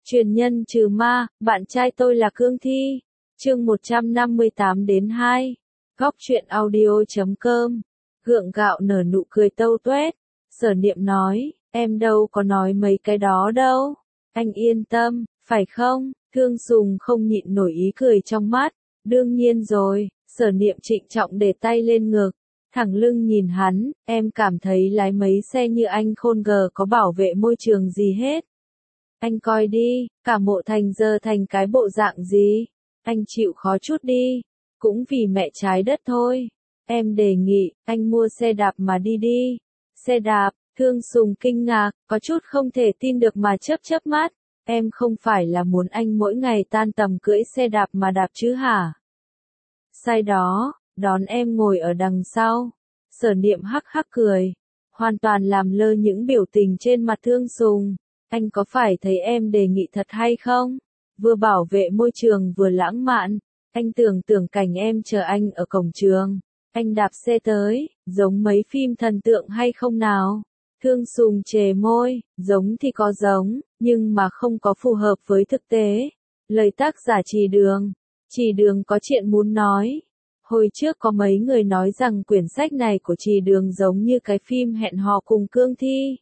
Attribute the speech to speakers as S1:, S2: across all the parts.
S1: Truyền nhân trừ ma, bạn trai tôi là Cương Thi. Chương 158-2. Góc truyện audio.com. Gượng gạo nở nụ cười tâu tuét. Sở Niệm nói, em đâu có nói mấy cái đó đâu. Anh yên tâm, phải không? Thương Sùng không nhịn nổi ý cười trong mắt. Đương nhiên rồi, Sở Niệm trịnh trọng để tay lên ngực. Thẳng lưng nhìn hắn, em cảm thấy lái mấy xe như anh khôn gờ có bảo vệ môi trường gì hết. Anh coi đi, cả Mộ Thành giờ thành cái bộ dạng gì. Anh chịu khó chút đi. Cũng vì mẹ trái đất thôi. Em đề nghị, anh mua xe đạp mà đi đi. Xe đạp, Thương Sùng kinh ngạc, có chút không thể tin được mà chớp mắt. Em không phải là muốn anh mỗi ngày tan tầm cưỡi xe đạp mà đạp chứ hả? Sai đó, đón em ngồi ở đằng sau. Sở Niệm hắc hắc cười. Hoàn toàn làm lơ những biểu tình trên mặt Thương Sùng. Anh có phải thấy em đề nghị thật hay không? Vừa bảo vệ môi trường vừa lãng mạn. Anh tưởng cảnh em chờ anh ở cổng trường. Anh đạp xe tới, giống mấy phim thần tượng hay không nào? Thương Sùng chề môi, giống thì có giống, nhưng mà không có phù hợp với thực tế. Lời tác giả Chỉ Đường có chuyện muốn nói. Hồi trước có mấy người nói rằng quyển sách này của Chỉ Đường giống như cái phim Hẹn Hò Cùng Cương Thi.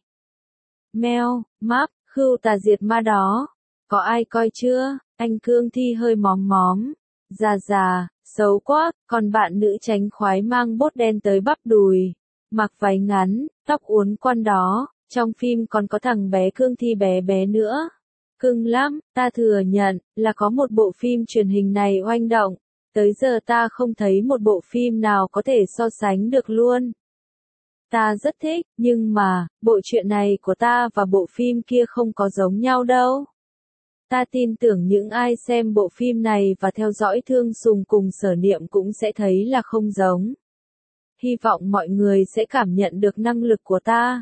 S1: Meo, map, Khưu Tà Diệt Ma đó. Có ai coi chưa? Anh Cương Thi hơi móm móm. Già, xấu quá, còn bạn nữ tránh khoái mang bốt đen tới bắp đùi. Mặc váy ngắn, tóc uốn quăn đó. Trong phim còn có thằng bé Cương Thi bé nữa. Cưng lắm, ta thừa nhận, là có một bộ phim truyền hình này oanh động. Tới giờ ta không thấy một bộ phim nào có thể so sánh được luôn. Ta rất thích, nhưng mà, bộ truyện này của ta và bộ phim kia không có giống nhau đâu. Ta tin tưởng những ai xem bộ phim này và theo dõi Thương Sùng cùng Sở Niệm cũng sẽ thấy là không giống. Hy vọng mọi người sẽ cảm nhận được năng lực của ta.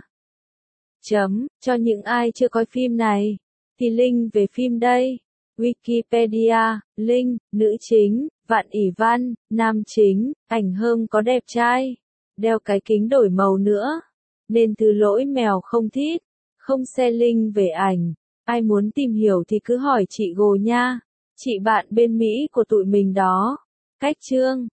S1: Cho những ai chưa coi phim này, thì link về phim đây. Wikipedia, link, nữ chính, Vạn ỷ văn, nam chính, ảnh hơm có đẹp trai. Đeo cái kính đổi màu nữa. Nên thứ lỗi mèo không thít. Không share link về ảnh. Ai muốn tìm hiểu thì cứ hỏi chị Gồ nha. Chị bạn bên Mỹ của tụi mình đó. Cách chương.